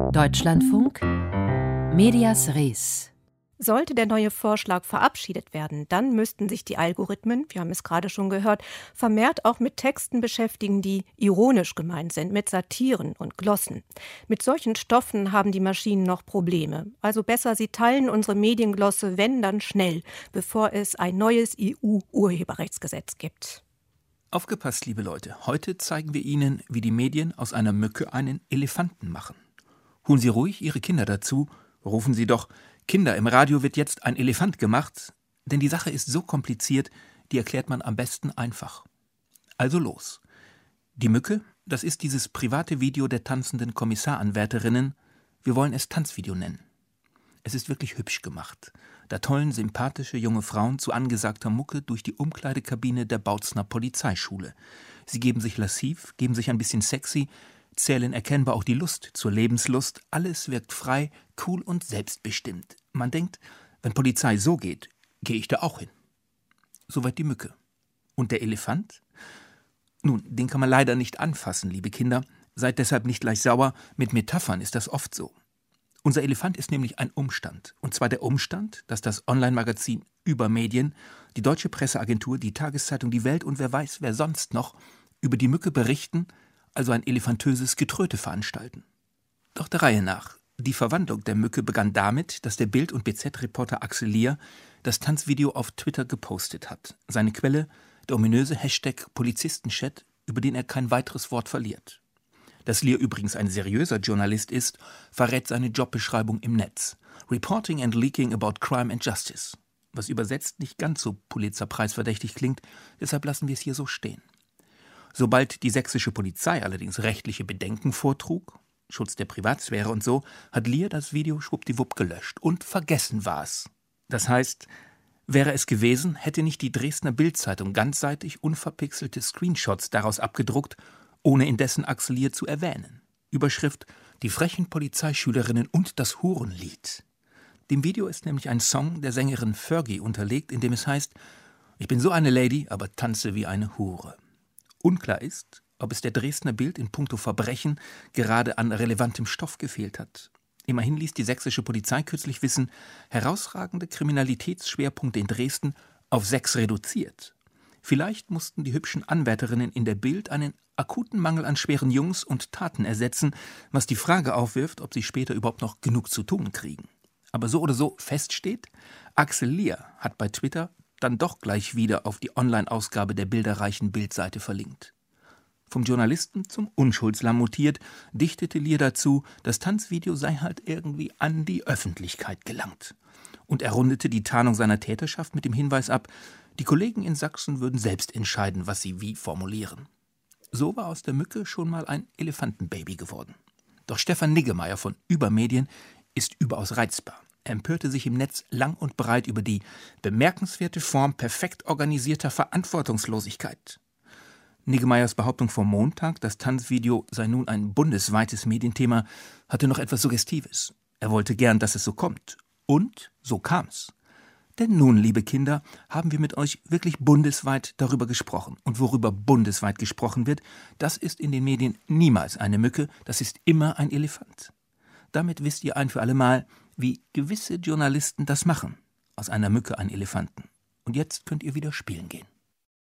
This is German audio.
Deutschlandfunk Medias Res. Sollte der neue Vorschlag verabschiedet werden, dann müssten sich die Algorithmen, wir haben es gerade schon gehört, vermehrt auch mit Texten beschäftigen, die ironisch gemeint sind, mit Satiren und Glossen. Mit solchen Stoffen haben die Maschinen noch Probleme. Also besser, sie teilen unsere Medienglosse, wenn dann schnell, bevor es ein neues EU-Urheberrechtsgesetz gibt. Aufgepasst, liebe Leute. Heute zeigen wir Ihnen, wie die Medien aus einer Mücke einen Elefanten machen. Holen Sie ruhig Ihre Kinder dazu, rufen Sie doch: Kinder, im Radio wird jetzt ein Elefant gemacht, denn die Sache ist so kompliziert, die erklärt man am besten einfach. Also los. Die Mücke, das ist dieses private Video der tanzenden Kommissaranwärterinnen. Wir wollen es Tanzvideo nennen. Es ist wirklich hübsch gemacht. Da tollen sympathische junge Frauen zu angesagter Mucke durch die Umkleidekabine der Bautzner Polizeischule. Sie geben sich lasciv, geben sich ein bisschen sexy, zählen erkennbar auch die Lust zur Lebenslust. Alles wirkt frei, cool und selbstbestimmt. Man denkt, wenn Polizei so geht, gehe ich da auch hin. Soweit die Mücke. Und der Elefant? Nun, den kann man leider nicht anfassen, liebe Kinder. Seid deshalb nicht gleich sauer. Mit Metaphern ist das oft so. Unser Elefant ist nämlich ein Umstand. Und zwar der Umstand, dass das Online-Magazin Übermedien, die Deutsche Presseagentur, die Tageszeitung Die Welt und wer weiß, wer sonst noch über die Mücke berichten, also ein elefantöses Getröte veranstalten. Doch der Reihe nach. Die Verwandlung der Mücke begann damit, dass der Bild- und BZ-Reporter Axel Lier das Tanzvideo auf Twitter gepostet hat. Seine Quelle, der ominöse Hashtag Polizistenchat, über den er kein weiteres Wort verliert. Dass Lier übrigens ein seriöser Journalist ist, verrät seine Jobbeschreibung im Netz. Reporting and Leaking about Crime and Justice. Was übersetzt nicht ganz so Pulitzer-preisverdächtig klingt, deshalb lassen wir es hier so stehen. Sobald die sächsische Polizei allerdings rechtliche Bedenken vortrug, Schutz der Privatsphäre und so, hat Lier das Video schwuppdiwupp gelöscht und vergessen war's. Das heißt, wäre es gewesen, hätte nicht die Dresdner Bild-Zeitung ganzseitig unverpixelte Screenshots daraus abgedruckt, ohne indessen Axel Lier zu erwähnen. Überschrift: Die frechen Polizeischülerinnen und das Hurenlied. Dem Video ist nämlich ein Song der Sängerin Fergie unterlegt, in dem es heißt: Ich bin so eine Lady, aber tanze wie eine Hure. Unklar ist, ob es der Dresdner Bild in puncto Verbrechen gerade an relevantem Stoff gefehlt hat. Immerhin ließ die sächsische Polizei kürzlich wissen, herausragende Kriminalitätsschwerpunkte in Dresden auf 6 reduziert. Vielleicht mussten die hübschen Anwärterinnen in der Bild einen akuten Mangel an schweren Jungs und Taten ersetzen, was die Frage aufwirft, ob sie später überhaupt noch genug zu tun kriegen. Aber so oder so feststeht, Axel Lier hat bei Twitter dann doch gleich wieder auf die Online-Ausgabe der bilderreichen Bildseite verlinkt. Vom Journalisten zum Unschuldslamm mutiert, dichtete Lier dazu, das Tanzvideo sei halt irgendwie an die Öffentlichkeit gelangt. Und er rundete die Tarnung seiner Täterschaft mit dem Hinweis ab, die Kollegen in Sachsen würden selbst entscheiden, was sie wie formulieren. So war aus der Mücke schon mal ein Elefantenbaby geworden. Doch Stefan Niggemeier von Übermedien ist überaus reizbar. Er empörte sich im Netz lang und breit über die bemerkenswerte Form perfekt organisierter Verantwortungslosigkeit. Niggemeiers Behauptung vom Montag, das Tanzvideo sei nun ein bundesweites Medienthema, hatte noch etwas Suggestives. Er wollte gern, dass es so kommt. Und so kam's. Denn nun, liebe Kinder, haben wir mit euch wirklich bundesweit darüber gesprochen. Und worüber bundesweit gesprochen wird, das ist in den Medien niemals eine Mücke, das ist immer ein Elefant. Damit wisst ihr ein für alle Mal, wie gewisse Journalisten das machen. Aus einer Mücke einen Elefanten. Und jetzt könnt ihr wieder spielen gehen.